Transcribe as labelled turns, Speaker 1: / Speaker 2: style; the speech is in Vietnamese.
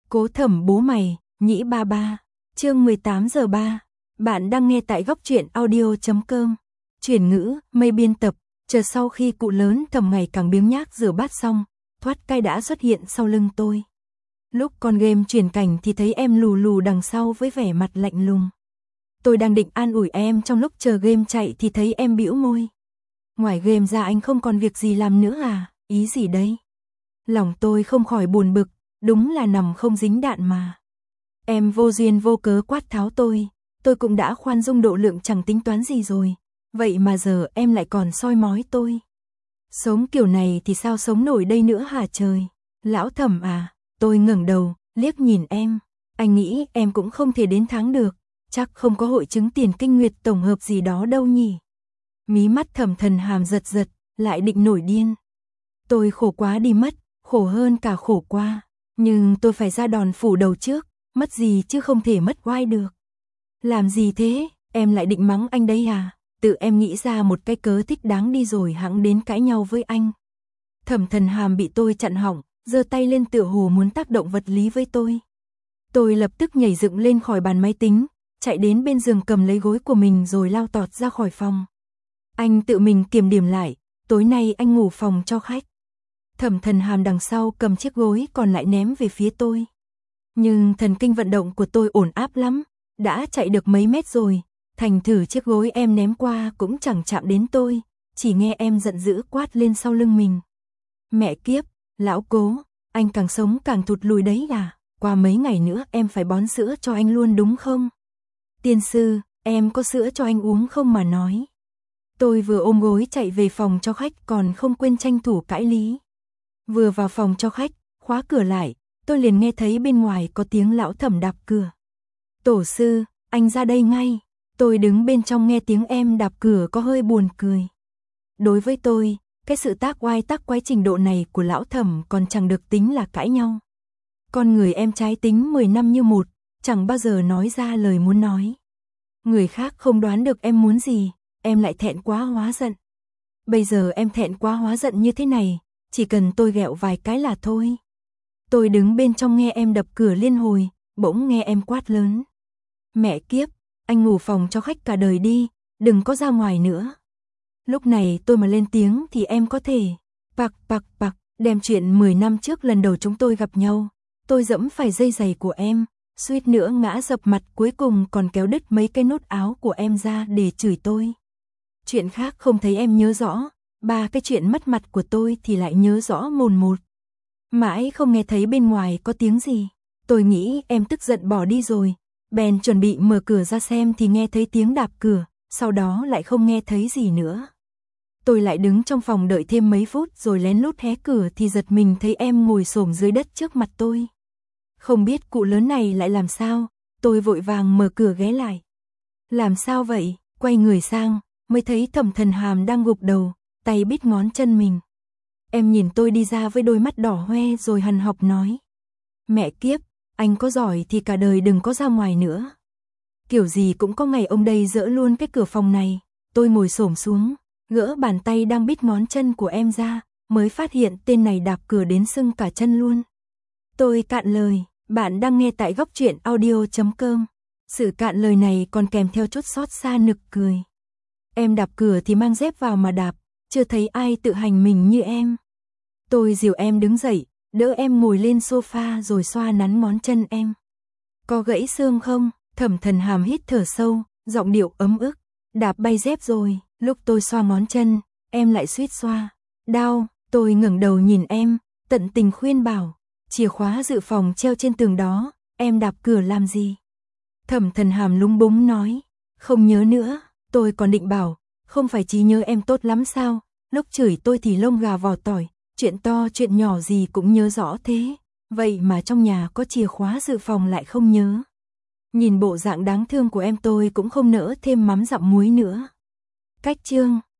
Speaker 1: Cố Thẩm bố mày, nhĩ ba ba. Chương 18:03. Bạn đang nghe tại góc truyện audio.com. Chuyển ngữ, mây biên tập. Chờ sau khi cụ lớn Thẩm ngày càng biếng nhác rửa bát xong, thoát cai đã xuất hiện sau lưng tôi. Lúc con game chuyển cảnh thì thấy em lù lù đằng sau với vẻ mặt lạnh lùng. Tôi đang định an ủi em trong lúc chờ game chạy thì thấy em bĩu môi. Ngoài game ra anh không còn việc gì làm nữa à? Ý gì đây? Lòng tôi không khỏi buồn bực, đúng là nằm không dính đạn mà. Em vô duyên vô cớ quát tháo tôi cũng đã khoan dung độ lượng chẳng tính toán gì rồi. Vậy mà giờ em lại còn soi mói tôi. Sống kiểu này thì sao sống nổi đây nữa hả trời? Lão Thẩm à, tôi ngẩng đầu, liếc nhìn em. Anh nghĩ em cũng không thể đến tháng được, chắc không có hội chứng tiền kinh nguyệt tổng hợp gì đó đâu nhỉ. Mí mắt Thẩm Thần Hàm giật giật, lại định nổi điên. Tôi khổ quá đi mất, khổ hơn cả khổ qua. Nhưng tôi phải ra đòn phủ đầu trước, mất gì chứ không thể mất oai được. Làm gì thế, em lại định mắng anh đấy à? Tự em nghĩ ra một cái cớ thích đáng đi rồi hẵng đến cãi nhau với anh. Thẩm Thần Hàm bị tôi chặn họng, giơ tay lên tựa hồ muốn tác động vật lý với tôi. Tôi lập tức nhảy dựng lên khỏi bàn máy tính, chạy đến bên giường cầm lấy gối của mình rồi lao tọt ra khỏi phòng. Anh tự mình kiểm điểm lại, tối nay anh ngủ phòng cho khách. Thẩm Thần Hàm đằng sau cầm chiếc gối còn lại ném về phía tôi. Nhưng thần kinh vận động của tôi ổn áp lắm, đã chạy được mấy mét rồi, thành thử chiếc gối em ném qua cũng chẳng chạm đến tôi, chỉ nghe em giận dữ quát lên sau lưng mình. Mẹ kiếp, lão Cố, anh càng sống càng thụt lùi đấy à, qua mấy ngày nữa em phải bón sữa cho anh luôn đúng không? Tiên sư, em có sữa cho anh uống không mà nói. Tôi vừa ôm gối chạy về phòng cho khách còn không quên tranh thủ cãi lý. Vừa vào phòng cho khách, khóa cửa lại, tôi liền nghe thấy bên ngoài có tiếng lão Thẩm đạp cửa. Tổ sư, anh ra đây ngay. Tôi đứng bên trong nghe tiếng em đạp cửa có hơi buồn cười. Đối với tôi, cái sự tác oai tác quái trình độ này của lão Thẩm còn chẳng được tính là cãi nhau. Con người em trái tính 10 năm như một, chẳng bao giờ nói ra lời muốn nói. Người khác không đoán được em muốn gì, em lại thẹn quá hóa giận. Bây giờ em thẹn quá hóa giận như thế này, chỉ cần tôi ghẹo vài cái là thôi. Tôi đứng bên trong nghe em đập cửa liên hồi, bỗng nghe em quát lớn. Mẹ kiếp, anh ngủ phòng cho khách cả đời đi, đừng có ra ngoài nữa. Lúc này tôi mà lên tiếng thì em có thể pặc, đem chuyện 10 năm trước lần đầu chúng tôi gặp nhau. Tôi dẫm phải dây giày của em, suýt nữa ngã dập mặt cuối cùng còn kéo đứt mấy cái nút áo của em ra để chửi tôi. Chuyện khác không thấy em nhớ rõ, ba cái chuyện mất mặt của tôi thì lại nhớ rõ mồn một. Mãi không nghe thấy bên ngoài có tiếng gì, tôi nghĩ em tức giận bỏ đi rồi, bèn chuẩn bị mở cửa ra xem thì nghe thấy tiếng đạp cửa, sau đó lại không nghe thấy gì nữa. Tôi lại đứng trong phòng đợi thêm mấy phút rồi lén lút hé cửa thì giật mình thấy em ngồi xổm dưới đất trước mặt tôi. Không biết cụ lớn này lại làm sao, tôi vội vàng mở cửa ghé lại. Làm sao vậy? Quay người sang, mới thấy Thẩm Thần Hàm đang gục đầu, tay bít ngón chân mình. Em nhìn tôi đi ra với đôi mắt đỏ hoe rồi hằn học nói. Mẹ kiếp, anh có giỏi thì cả đời đừng có ra ngoài nữa. Kiểu gì cũng có ngày ông đây dỡ luôn cái cửa phòng này. Tôi ngồi xổm xuống, gỡ bàn tay đang bít ngón chân của em ra, mới phát hiện tên này đạp cửa đến sưng cả chân luôn. Tôi cạn lời, bạn đang nghe tại góc truyện audio.com. Sự cạn lời này còn kèm theo chút xót xa nực cười. Em đạp cửa thì mang dép vào mà đạp, chưa thấy ai tự hành mình như em. Tôi dìu em đứng dậy, đỡ em ngồi lên sofa rồi xoa nắn ngón chân em. Có gãy xương không? Thẩm Thần Hàm hít thở sâu, giọng điệu ấm ức. Đạp bay dép rồi, lúc tôi xoa ngón chân, em lại suýt xoa. Đau, tôi ngẩng đầu nhìn em, tận tình khuyên bảo. Chìa khóa dự phòng treo trên tường đó, em đạp cửa làm gì? Thẩm Thần Hàm lúng búng nói. Không nhớ nữa, tôi còn định bảo, không phải trí nhớ em tốt lắm sao? Lúc chửi tôi thì lông gà vỏ tỏi, chuyện to chuyện nhỏ gì cũng nhớ rõ thế. Vậy mà trong nhà có chìa khóa dự phòng lại không nhớ. Nhìn bộ dạng đáng thương của em tôi cũng không nỡ thêm mắm dặm muối nữa. Cách chương